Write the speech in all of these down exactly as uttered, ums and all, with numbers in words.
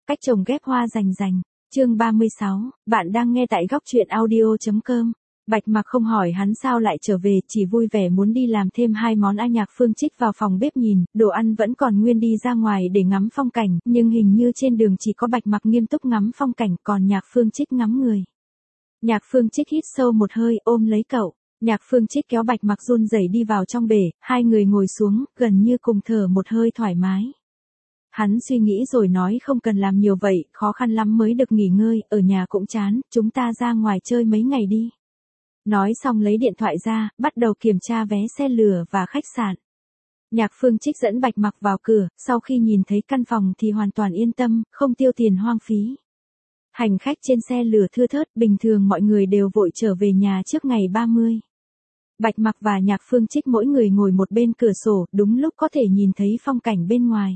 Cách trồng ghép hoa rành rành. Chương ba mươi sáu, bạn đang nghe tại góc truyện audio chấm com. Bạch Mặc không hỏi hắn sao lại trở về, chỉ vui vẻ muốn đi làm thêm hai món. A Nhạc Phương Trích vào phòng bếp nhìn, đồ ăn vẫn còn nguyên, đi ra ngoài để ngắm phong cảnh, nhưng hình như trên đường chỉ có Bạch Mặc nghiêm túc ngắm phong cảnh, còn Nhạc Phương Trích ngắm người. Nhạc Phương Trích hít sâu một hơi, ôm lấy cậu. Nhạc Phương Trích kéo Bạch Mặc run rẩy đi vào trong bể, hai người ngồi xuống, gần như cùng thở một hơi thoải mái. Hắn suy nghĩ rồi nói không cần làm nhiều vậy, khó khăn lắm mới được nghỉ ngơi, ở nhà cũng chán, chúng ta ra ngoài chơi mấy ngày đi. Nói xong lấy điện thoại ra, bắt đầu kiểm tra vé xe lửa và khách sạn. Nhạc Phương Trích dẫn Bạch Mặc vào cửa, sau khi nhìn thấy căn phòng thì hoàn toàn yên tâm, không tiêu tiền hoang phí. Hành khách trên xe lửa thưa thớt, bình thường mọi người đều vội trở về nhà trước ngày ba mươi. Bạch Mặc và Nhạc Phương Trích mỗi người ngồi một bên cửa sổ, đúng lúc có thể nhìn thấy phong cảnh bên ngoài.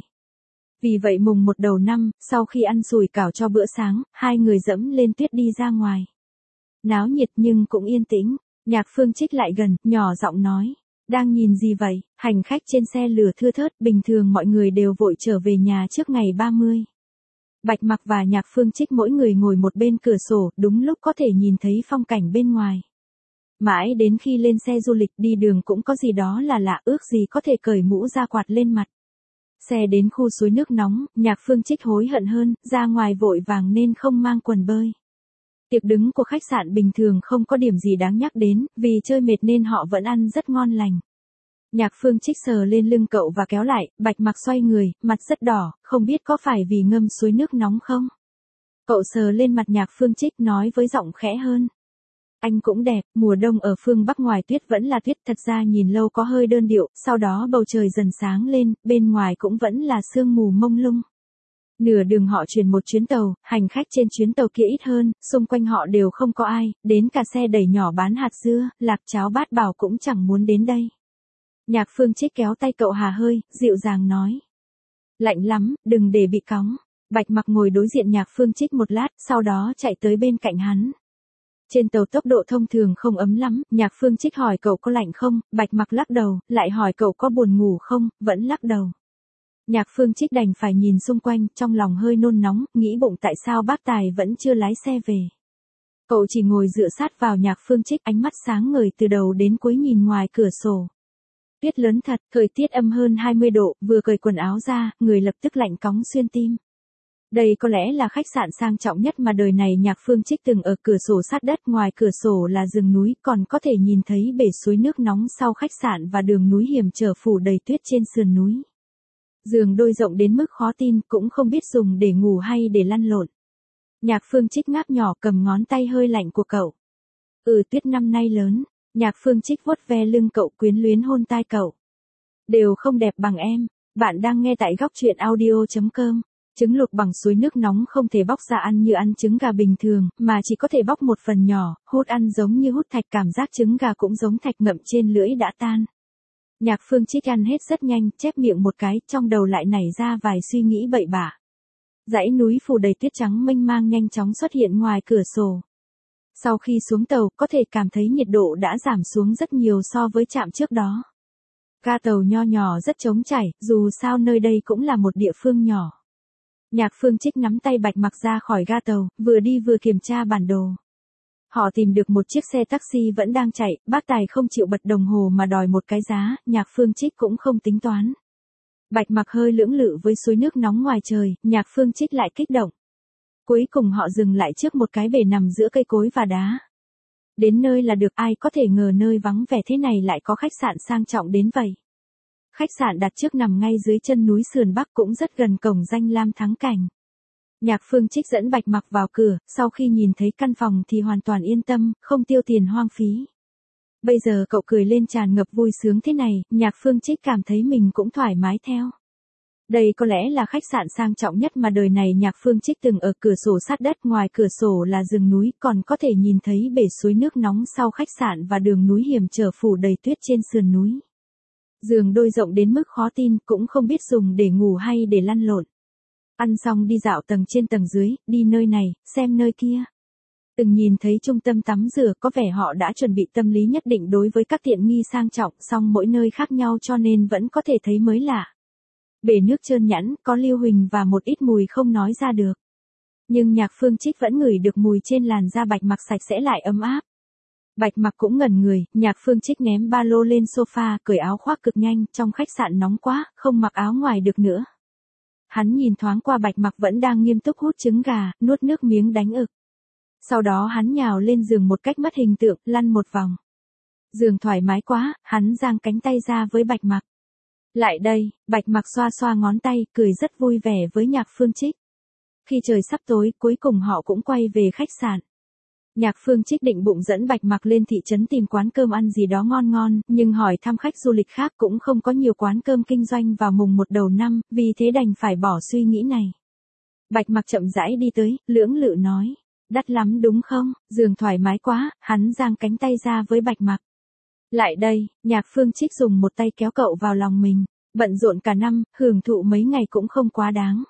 Vì vậy mùng một đầu năm, sau khi ăn sủi cảo cho bữa sáng, hai người dẫm lên tuyết đi ra ngoài. Náo nhiệt nhưng cũng yên tĩnh. Nhạc Phương Trích lại gần, nhỏ giọng nói. Đang nhìn gì vậy? Hành khách trên xe lửa thưa thớt, bình thường mọi người đều vội trở về nhà trước ngày ba mươi. Bạch Mặc và Nhạc Phương Trích mỗi người ngồi một bên cửa sổ, đúng lúc có thể nhìn thấy phong cảnh bên ngoài. Mãi đến khi lên xe du lịch đi đường cũng có gì đó là lạ, ước gì có thể cởi mũ ra quạt lên mặt. Xe đến khu suối nước nóng, Nhạc Phương Trích hối hận hơn, ra ngoài vội vàng nên không mang quần bơi. Tiệc đứng của khách sạn bình thường không có điểm gì đáng nhắc đến, vì chơi mệt nên họ vẫn ăn rất ngon lành. Nhạc Phương Trích sờ lên lưng cậu và kéo lại, Bạch Mặc xoay người, mặt rất đỏ, không biết có phải vì ngâm suối nước nóng không? Cậu sờ lên mặt Nhạc Phương Trích nói với giọng khẽ hơn. Anh cũng đẹp, mùa đông ở phương Bắc ngoài tuyết vẫn là tuyết, thật ra nhìn lâu có hơi đơn điệu, sau đó bầu trời dần sáng lên, bên ngoài cũng vẫn là sương mù mông lung. Nửa đường họ chuyển một chuyến tàu, hành khách trên chuyến tàu kia ít hơn, xung quanh họ đều không có ai, đến cả xe đẩy nhỏ bán hạt dưa, lạc cháo bát bảo cũng chẳng muốn đến đây. Nhạc Phương Trích kéo tay cậu hà hơi, dịu dàng nói. Lạnh lắm, đừng để bị cóng. Bạch Mặc ngồi đối diện Nhạc Phương Trích một lát, sau đó chạy tới bên cạnh hắn. Trên tàu tốc độ thông thường không ấm lắm, Nhạc Phương Trích hỏi cậu có lạnh không, Bạch Mặc lắc đầu, lại hỏi cậu có buồn ngủ không, vẫn lắc đầu. Nhạc Phương Trích đành phải nhìn xung quanh, trong lòng hơi nôn nóng, nghĩ bụng tại sao bác Tài vẫn chưa lái xe về. Cậu chỉ ngồi dựa sát vào Nhạc Phương Trích, ánh mắt sáng ngời từ đầu đến cuối nhìn ngoài cửa sổ. Tuyết lớn thật, thời tiết âm hơn hai mươi độ, vừa cởi quần áo ra, người lập tức lạnh cóng xuyên tim. Đây có lẽ là khách sạn sang trọng nhất mà đời này Nhạc Phương Trích từng ở, cửa sổ sát đất, ngoài cửa sổ là rừng núi, còn có thể nhìn thấy bể suối nước nóng sau khách sạn và đường núi hiểm trở phủ đầy tuyết trên sườn núi. Giường đôi rộng đến mức khó tin, cũng không biết dùng để ngủ hay để lăn lộn. Nhạc Phương Trích ngáp nhỏ cầm ngón tay hơi lạnh của cậu. Ừ, tuyết năm nay lớn. Nhạc Phương Trích vuốt ve lưng cậu, quyến luyến hôn tai cậu. Đều không đẹp bằng em. Bạn đang nghe tại góc truyện audio chấm com. Trứng luộc bằng suối nước nóng không thể bóc ra ăn như ăn trứng gà bình thường, mà chỉ có thể bóc một phần nhỏ, hút ăn giống như hút thạch, cảm giác trứng gà cũng giống thạch, ngậm trên lưỡi đã tan. Nhạc Phương Trích ăn hết rất nhanh, chép miệng một cái, trong đầu lại nảy ra vài suy nghĩ bậy bạ. Dãy núi phủ đầy tuyết trắng mênh mang nhanh chóng xuất hiện ngoài cửa sổ. Sau khi xuống tàu, có thể cảm thấy nhiệt độ đã giảm xuống rất nhiều so với trạm trước đó. Ga tàu nho nhỏ rất trống trải, dù sao nơi đây cũng là một địa phương nhỏ. Nhạc Phương Trích nắm tay Bạch Mặc ra khỏi ga tàu, vừa đi vừa kiểm tra bản đồ. Họ tìm được một chiếc xe taxi vẫn đang chạy, bác Tài không chịu bật đồng hồ mà đòi một cái giá, Nhạc Phương Trích cũng không tính toán. Bạch Mặc hơi lưỡng lự với suối nước nóng ngoài trời, Nhạc Phương Trích lại kích động. Cuối cùng họ dừng lại trước một cái bể nằm giữa cây cối và đá. Đến nơi là được, ai có thể ngờ nơi vắng vẻ thế này lại có khách sạn sang trọng đến vậy. Khách sạn đặt trước nằm ngay dưới chân núi sườn Bắc, cũng rất gần cổng danh lam thắng cảnh. Nhạc Phương Trích dẫn Bạch Mặc vào cửa, sau khi nhìn thấy căn phòng thì hoàn toàn yên tâm, không tiêu tiền hoang phí. Bây giờ cậu cười lên tràn ngập vui sướng thế này, Nhạc Phương Trích cảm thấy mình cũng thoải mái theo. Đây có lẽ là khách sạn sang trọng nhất mà đời này Nhạc Phương Trích từng ở, cửa sổ sát đất, ngoài cửa sổ là rừng núi, còn có thể nhìn thấy bể suối nước nóng sau khách sạn và đường núi hiểm trở phủ đầy tuyết trên sườn núi. Giường đôi rộng đến mức khó tin, cũng không biết dùng để ngủ hay để lăn lộn. Ăn xong đi dạo tầng trên tầng dưới, đi nơi này, xem nơi kia. Từng nhìn thấy trung tâm tắm rửa, có vẻ họ đã chuẩn bị tâm lý nhất định đối với các tiện nghi sang trọng, song mỗi nơi khác nhau cho nên vẫn có thể thấy mới lạ. Bể nước trơn nhẵn, có lưu huỳnh và một ít mùi không nói ra được. Nhưng Nhạc Phương Trích vẫn ngửi được mùi trên làn da Bạch Mặc sạch sẽ lại ấm áp. Bạch Mặc cũng ngẩn người, Nhạc Phương Trích ném ba lô lên sofa, cởi áo khoác cực nhanh, trong khách sạn nóng quá, không mặc áo ngoài được nữa. Hắn nhìn thoáng qua Bạch Mặc vẫn đang nghiêm túc hút trứng gà, nuốt nước miếng đánh ực. Sau đó hắn nhào lên giường một cách mất hình tượng, lăn một vòng. Giường thoải mái quá, hắn giang cánh tay ra với Bạch Mặc. Lại đây, Bạch Mặc xoa xoa ngón tay, cười rất vui vẻ với Nhạc Phương Trích. Khi trời sắp tối, cuối cùng họ cũng quay về khách sạn. Nhạc Phương Trích định bụng dẫn Bạch Mặc lên thị trấn tìm quán cơm ăn gì đó ngon ngon, nhưng hỏi thăm khách du lịch khác cũng không có nhiều quán cơm kinh doanh vào mùng một đầu năm, vì thế đành phải bỏ suy nghĩ này. Bạch Mặc chậm rãi đi tới, lưỡng lự nói, đắt lắm đúng không, giường thoải mái quá, hắn giang cánh tay ra với Bạch Mặc. Lại đây, Nhạc Phương Trích dùng một tay kéo cậu vào lòng mình, bận rộn cả năm, hưởng thụ mấy ngày cũng không quá đáng.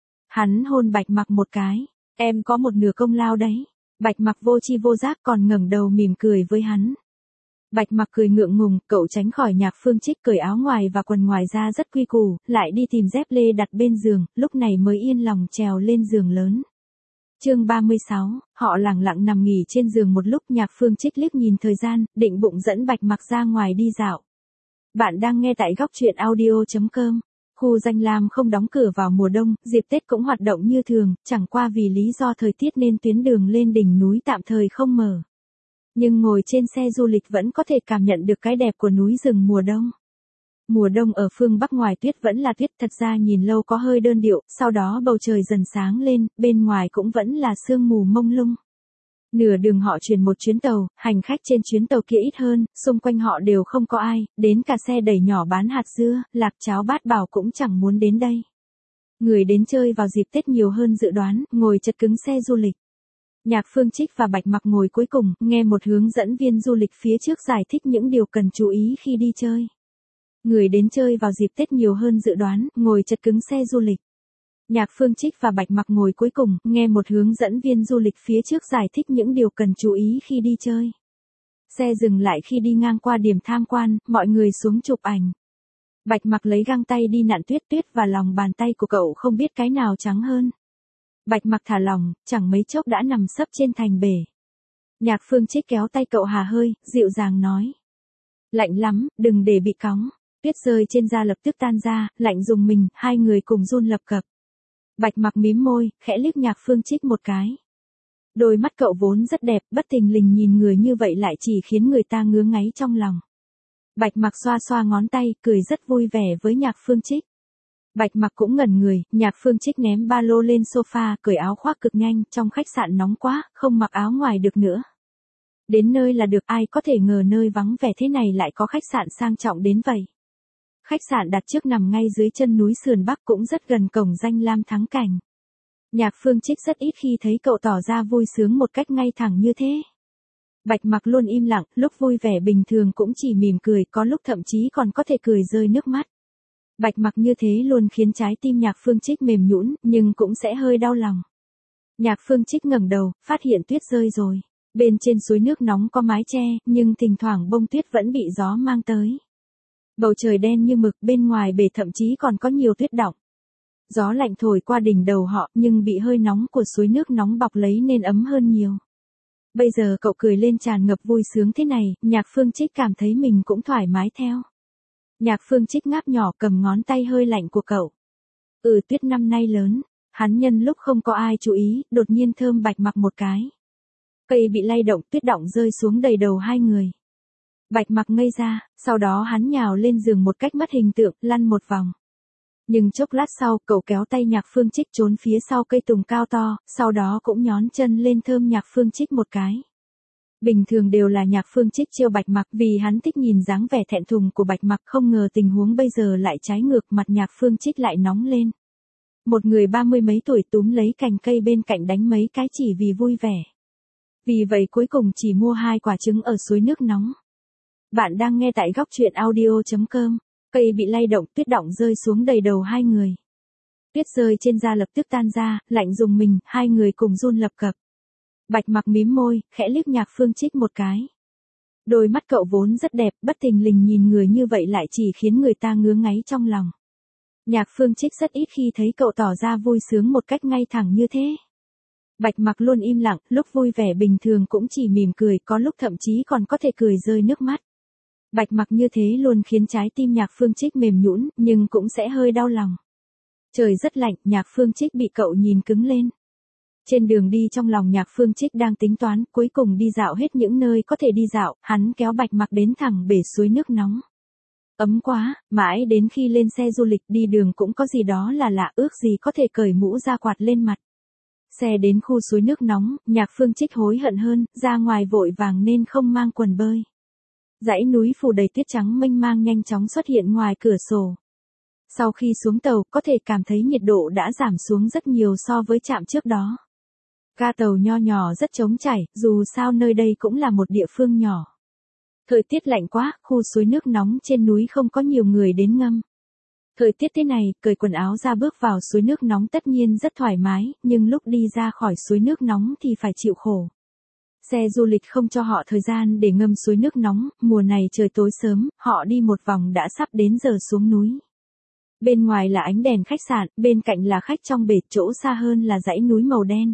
Hắn hôn Bạch Mặc một cái, em có một nửa công lao đấy. Bạch Mặc vô tri vô giác còn ngẩng đầu mỉm cười với hắn. Bạch Mặc cười ngượng ngùng, cậu tránh khỏi Nhạc Phương Trích cởi áo ngoài và quần ngoài ra rất quy củ, lại đi tìm dép lê đặt bên giường, lúc này mới yên lòng trèo lên giường lớn. Chương ba mươi sáu, họ lẳng lặng nằm nghỉ trên giường một lúc, Nhạc Phương Trích liếc nhìn thời gian, định bụng dẫn Bạch Mặc ra ngoài đi dạo. Bạn đang nghe tại góc truyện audio chấm com. Khu Danh Lam không đóng cửa vào mùa đông, dịp Tết cũng hoạt động như thường, chẳng qua vì lý do thời tiết nên tuyến đường lên đỉnh núi tạm thời không mở. Nhưng ngồi trên xe du lịch vẫn có thể cảm nhận được cái đẹp của núi rừng mùa đông. Mùa đông ở phương Bắc ngoài tuyết vẫn là tuyết, thật ra nhìn lâu có hơi đơn điệu, sau đó bầu trời dần sáng lên, bên ngoài cũng vẫn là sương mù mông lung. Nửa đường họ chuyển một chuyến tàu, hành khách trên chuyến tàu kia ít hơn, xung quanh họ đều không có ai, đến cả xe đẩy nhỏ bán hạt dưa, lạp cháo bát bảo cũng chẳng muốn đến đây. Người đến chơi vào dịp Tết nhiều hơn dự đoán, ngồi chật cứng xe du lịch. Nhạc Phương Trích và Bạch Mặc ngồi cuối cùng, nghe một hướng dẫn viên du lịch phía trước giải thích những điều cần chú ý khi đi chơi. Người đến chơi vào dịp Tết nhiều hơn dự đoán, ngồi chật cứng xe du lịch. Nhạc Phương Trích và Bạch Mặc ngồi cuối cùng, nghe một hướng dẫn viên du lịch phía trước giải thích những điều cần chú ý khi đi chơi. Xe dừng lại khi đi ngang qua điểm tham quan, mọi người xuống chụp ảnh. Bạch Mặc lấy găng tay đi nặn tuyết tuyết và lòng bàn tay của cậu không biết cái nào trắng hơn. Bạch Mặc thả lỏng, chẳng mấy chốc đã nằm sấp trên thành bể. Nhạc Phương Trích kéo tay cậu hà hơi, dịu dàng nói. Lạnh lắm, đừng để bị cóng. Tuyết rơi trên da lập tức tan ra, lạnh rùng mình, hai người cùng run lập cập. Bạch Mặc mím môi, khẽ liếc Nhạc Phương Trích một cái. Đôi mắt cậu vốn rất đẹp, bất thình lình nhìn người như vậy lại chỉ khiến người ta ngứa ngáy trong lòng. Bạch Mặc xoa xoa ngón tay, cười rất vui vẻ với Nhạc Phương Trích. Bạch Mặc cũng ngẩn người, Nhạc Phương Trích ném ba lô lên sofa, cởi áo khoác cực nhanh, trong khách sạn nóng quá, không mặc áo ngoài được nữa. Đến nơi là được, ai có thể ngờ nơi vắng vẻ thế này lại có khách sạn sang trọng đến vậy. Khách sạn đặt trước nằm ngay dưới chân núi sườn Bắc cũng rất gần cổng Danh Lam thắng cảnh. Nhạc Phương Trích rất ít khi thấy cậu tỏ ra vui sướng một cách ngay thẳng như thế. Bạch Mặc luôn im lặng, lúc vui vẻ bình thường cũng chỉ mỉm cười, có lúc thậm chí còn có thể cười rơi nước mắt. Bạch Mặc như thế luôn khiến trái tim Nhạc Phương Trích mềm nhũn, nhưng cũng sẽ hơi đau lòng. Nhạc Phương Trích ngẩng đầu, phát hiện tuyết rơi rồi. Bên trên suối nước nóng có mái che, nhưng thỉnh thoảng bông tuyết vẫn bị gió mang tới. Bầu trời đen như mực, bên ngoài bể thậm chí còn có nhiều tuyết đọng. Gió lạnh thổi qua đỉnh đầu họ, nhưng bị hơi nóng của suối nước nóng bọc lấy nên ấm hơn nhiều. Bây giờ cậu cười lên tràn ngập vui sướng thế này, Nhạc Phương Trích cảm thấy mình cũng thoải mái theo. Nhạc Phương Trích ngáp nhỏ cầm ngón tay hơi lạnh của cậu. Ừ, tuyết năm nay lớn. Hắn nhân lúc không có ai chú ý, đột nhiên thơm Bạch Mặc một cái. Cây bị lay động, tuyết đọng rơi xuống đầy đầu hai người. Bạch Mặc ngây ra, sau đó hắn nhào lên giường một cách mất hình tượng, lăn một vòng. Nhưng chốc lát sau, cậu kéo tay Nhạc Phương Trích trốn phía sau cây tùng cao to, sau đó cũng nhón chân lên thơm Nhạc Phương Trích một cái. Bình thường đều là Nhạc Phương Trích trêu Bạch Mặc vì hắn thích nhìn dáng vẻ thẹn thùng của Bạch Mặc, không ngờ tình huống bây giờ lại trái ngược, mặt Nhạc Phương Trích lại nóng lên. Một người ba mươi mấy tuổi túm lấy cành cây bên cạnh đánh mấy cái chỉ vì vui vẻ. Vì vậy cuối cùng chỉ mua hai quả trứng ở suối nước nóng. Bạn đang nghe tại góc truyện audio chấm com. Cây bị lay động, tuyết đọng rơi xuống đầy đầu hai người. Tuyết rơi trên da lập tức tan ra, lạnh rùng mình, hai người cùng run lập cập. Bạch Mặc mím môi, khẽ liếc Nhạc Phương Trích một cái. Đôi mắt cậu vốn rất đẹp, bất thình lình nhìn người như vậy lại chỉ khiến người ta ngứa ngáy trong lòng. Nhạc Phương Trích rất ít khi thấy cậu tỏ ra vui sướng một cách ngay thẳng như thế. Bạch Mặc luôn im lặng, lúc vui vẻ bình thường cũng chỉ mỉm cười, có lúc thậm chí còn có thể cười rơi nước mắt. Bạch Mặc như thế luôn khiến trái tim Nhạc Phương Trích mềm nhũn, nhưng cũng sẽ hơi đau lòng. Trời rất lạnh, Nhạc Phương Trích bị cậu nhìn cứng lên. Trên đường đi trong lòng Nhạc Phương Trích đang tính toán, cuối cùng đi dạo hết những nơi có thể đi dạo, hắn kéo Bạch Mặc đến thẳng bể suối nước nóng. Ấm quá, mãi đến khi lên xe du lịch đi đường cũng có gì đó là lạ, ước gì có thể cởi mũ ra quạt lên mặt. Xe đến khu suối nước nóng, Nhạc Phương Trích hối hận hơn, ra ngoài vội vàng nên không mang quần bơi. Dãy núi phủ đầy tuyết trắng mênh mang nhanh chóng xuất hiện ngoài cửa sổ. Sau khi xuống tàu, có thể cảm thấy nhiệt độ đã giảm xuống rất nhiều so với trạm trước đó. Ga tàu nho nhỏ rất trống trải, dù sao nơi đây cũng là một địa phương nhỏ. Thời tiết lạnh quá, khu suối nước nóng trên núi không có nhiều người đến ngâm. Thời tiết thế này, cởi quần áo ra bước vào suối nước nóng tất nhiên rất thoải mái, nhưng lúc đi ra khỏi suối nước nóng thì phải chịu khổ. Xe du lịch không cho họ thời gian để ngâm suối nước nóng, mùa này trời tối sớm, họ đi một vòng đã sắp đến giờ xuống núi. Bên ngoài là ánh đèn khách sạn, bên cạnh là khách trong bể, chỗ xa hơn là dãy núi màu đen.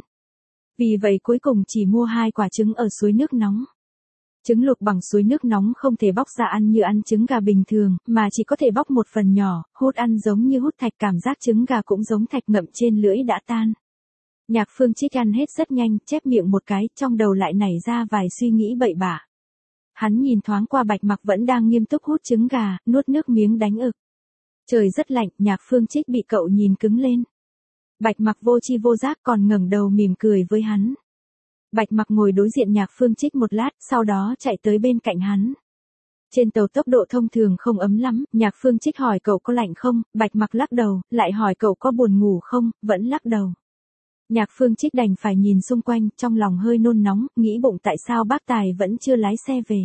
Vì vậy cuối cùng chỉ mua hai quả trứng ở suối nước nóng. Trứng luộc bằng suối nước nóng không thể bóc ra ăn như ăn trứng gà bình thường, mà chỉ có thể bóc một phần nhỏ, hút ăn giống như hút thạch, cảm giác trứng gà cũng giống thạch ngậm trên lưỡi đã tan. Nhạc Phương Trích ăn hết rất nhanh, chép miệng một cái, trong đầu lại nảy ra vài suy nghĩ bậy bạ. Hắn nhìn thoáng qua Bạch Mặc vẫn đang nghiêm túc hút trứng gà, nuốt nước miếng đánh ực. Trời rất lạnh, Nhạc Phương Trích bị cậu nhìn cứng lên. Bạch Mặc vô tri vô giác còn ngẩng đầu mỉm cười với hắn. Bạch Mặc ngồi đối diện Nhạc Phương Trích một lát, sau đó chạy tới bên cạnh hắn. Trên tàu tốc độ thông thường không ấm lắm, Nhạc Phương Trích hỏi cậu có lạnh không, Bạch Mặc lắc đầu, lại hỏi cậu có buồn ngủ không, vẫn lắc đầu. Nhạc Phương Trích đành phải nhìn xung quanh, trong lòng hơi nôn nóng, nghĩ bụng tại sao bác Tài vẫn chưa lái xe về.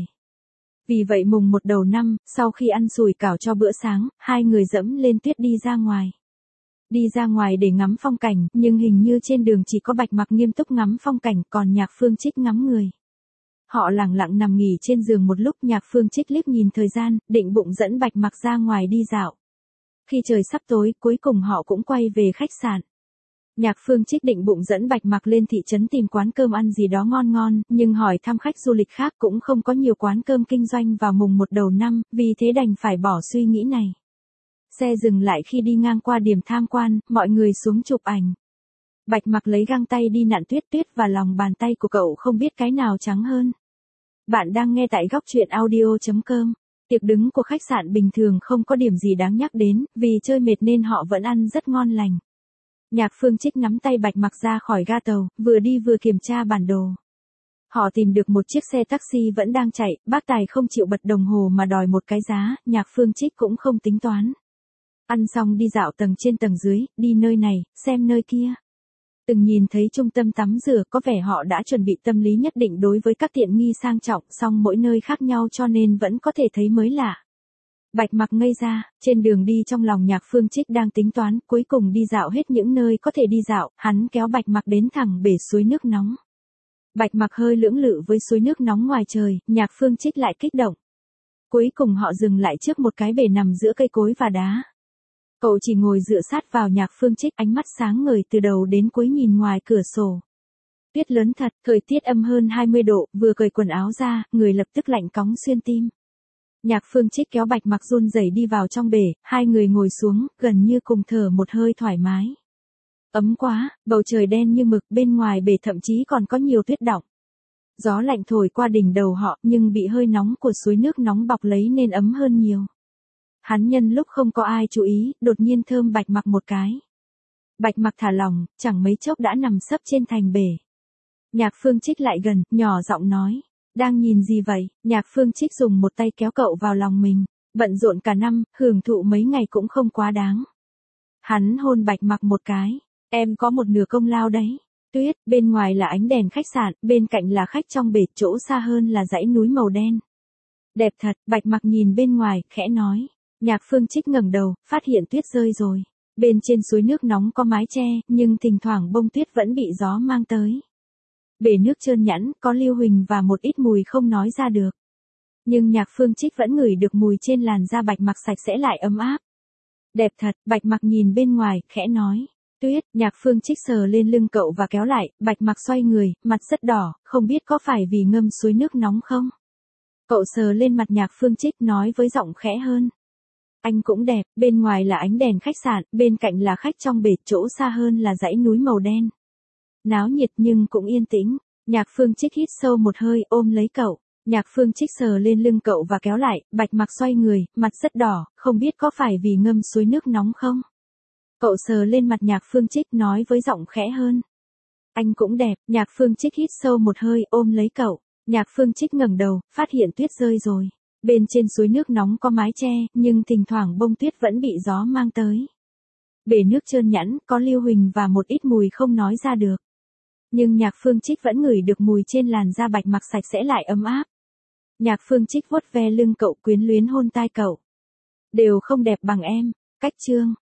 Vì vậy mùng một đầu năm, sau khi ăn sủi cảo cho bữa sáng, hai người dẫm lên tuyết đi ra ngoài. Đi ra ngoài để ngắm phong cảnh, nhưng hình như trên đường chỉ có Bạch Mặc nghiêm túc ngắm phong cảnh, còn Nhạc Phương Trích ngắm người. Họ lẳng lặng nằm nghỉ trên giường một lúc, Nhạc Phương Trích liếc nhìn thời gian, định bụng dẫn Bạch Mặc ra ngoài đi dạo. Khi trời sắp tối, cuối cùng họ cũng quay về khách sạn. Nhạc Phương Trích định bụng dẫn Bạch Mặc lên thị trấn tìm quán cơm ăn gì đó ngon ngon, nhưng hỏi thăm khách du lịch khác cũng không có nhiều quán cơm kinh doanh vào mùng một đầu năm, vì thế đành phải bỏ suy nghĩ này. Xe dừng lại khi đi ngang qua điểm tham quan, mọi người xuống chụp ảnh. Bạch Mặc lấy găng tay đi nặn tuyết, tuyết và lòng bàn tay của cậu không biết cái nào trắng hơn. Bạn đang nghe tại góc truyện audio chấm com. Tiệc đứng của khách sạn bình thường không có điểm gì đáng nhắc đến, vì chơi mệt nên họ vẫn ăn rất ngon lành. Nhạc Phương Trích nắm tay Bạch Mặc ra khỏi ga tàu, vừa đi vừa kiểm tra bản đồ. Họ tìm được một chiếc xe taxi vẫn đang chạy, bác Tài không chịu bật đồng hồ mà đòi một cái giá, Nhạc Phương Trích cũng không tính toán. Ăn xong đi dạo tầng trên tầng dưới, đi nơi này, xem nơi kia. Từng nhìn thấy trung tâm tắm rửa, có vẻ họ đã chuẩn bị tâm lý nhất định đối với các tiện nghi sang trọng, song mỗi nơi khác nhau cho nên vẫn có thể thấy mới lạ. Bạch Mặc ngây ra, trên đường đi trong lòng Nhạc Phương Trích đang tính toán, cuối cùng đi dạo hết những nơi có thể đi dạo, hắn kéo Bạch Mặc đến thẳng bể suối nước nóng. Bạch Mặc hơi lưỡng lự với suối nước nóng ngoài trời, Nhạc Phương Trích lại kích động. Cuối cùng họ dừng lại trước một cái bể nằm giữa cây cối và đá. Cậu chỉ ngồi dựa sát vào Nhạc Phương Trích, ánh mắt sáng ngời từ đầu đến cuối nhìn ngoài cửa sổ. Tuyết lớn thật, thời tiết âm hơn hai mươi độ, vừa cởi quần áo ra, người lập tức lạnh cóng xuyên tim. Nhạc Phương Trích kéo Bạch Mặc run rẩy đi vào trong bể, hai người ngồi xuống, gần như cùng thở một hơi thoải mái. Ấm quá, bầu trời đen như mực, bên ngoài bể thậm chí còn có nhiều tuyết đọng. Gió lạnh thổi qua đỉnh đầu họ, nhưng bị hơi nóng của suối nước nóng bọc lấy nên ấm hơn nhiều. Hắn nhân lúc không có ai chú ý, đột nhiên thơm Bạch Mặc một cái. Bạch Mặc thả lỏng, chẳng mấy chốc đã nằm sấp trên thành bể. Nhạc Phương Trích lại gần, nhỏ giọng nói. Đang nhìn gì vậy? Nhạc Phương Trích dùng một tay kéo cậu vào lòng mình. Bận rộn cả năm, hưởng thụ mấy ngày cũng không quá đáng. Hắn hôn Bạch Mặc một cái. Em có một nửa công lao đấy. Tuyết, bên ngoài là ánh đèn khách sạn, bên cạnh là khách trong bể, chỗ xa hơn là dãy núi màu đen. Đẹp thật, Bạch Mặc nhìn bên ngoài, khẽ nói. Nhạc Phương Trích ngẩng đầu, phát hiện tuyết rơi rồi. Bên trên suối nước nóng có mái che, nhưng thỉnh thoảng bông tuyết vẫn bị gió mang tới. Bể nước trơn nhẵn, có lưu huỳnh và một ít mùi không nói ra được. Nhưng Nhạc Phương Trích vẫn ngửi được mùi trên làn da Bạch Mặc sạch sẽ lại ấm áp. Đẹp thật, Bạch Mặc nhìn bên ngoài, khẽ nói. Tuyết, Nhạc Phương Trích sờ lên lưng cậu và kéo lại, Bạch Mặc xoay người, mặt rất đỏ, không biết có phải vì ngâm suối nước nóng không? Cậu sờ lên mặt Nhạc Phương Trích nói với giọng khẽ hơn. Anh cũng đẹp, bên ngoài là ánh đèn khách sạn, bên cạnh là khách trong bể, chỗ xa hơn là dãy núi màu đen. Náo nhiệt nhưng cũng yên tĩnh. Nhạc Phương Trích hít sâu một hơi, ôm lấy cậu. Nhạc Phương Trích sờ lên lưng cậu và kéo lại, Bạch Mặc xoay người, mặt rất đỏ, không biết có phải vì ngâm suối nước nóng không? Cậu sờ lên mặt Nhạc Phương Trích nói với giọng khẽ hơn. Anh cũng đẹp, Nhạc Phương Trích hít sâu một hơi, ôm lấy cậu. Nhạc Phương Trích ngẩng đầu, phát hiện tuyết rơi rồi. Bên trên suối nước nóng có mái che, nhưng thỉnh thoảng bông tuyết vẫn bị gió mang tới. Bể nước trơn nhẵn, có lưu huỳnh và một ít mùi không nói ra được. Nhưng Nhạc Phương Trích vẫn ngửi được mùi trên làn da Bạch Mặc sạch sẽ lại ấm áp. Nhạc Phương Trích vuốt ve lưng cậu, quyến luyến hôn tai cậu. Đều không đẹp bằng em. Cách chương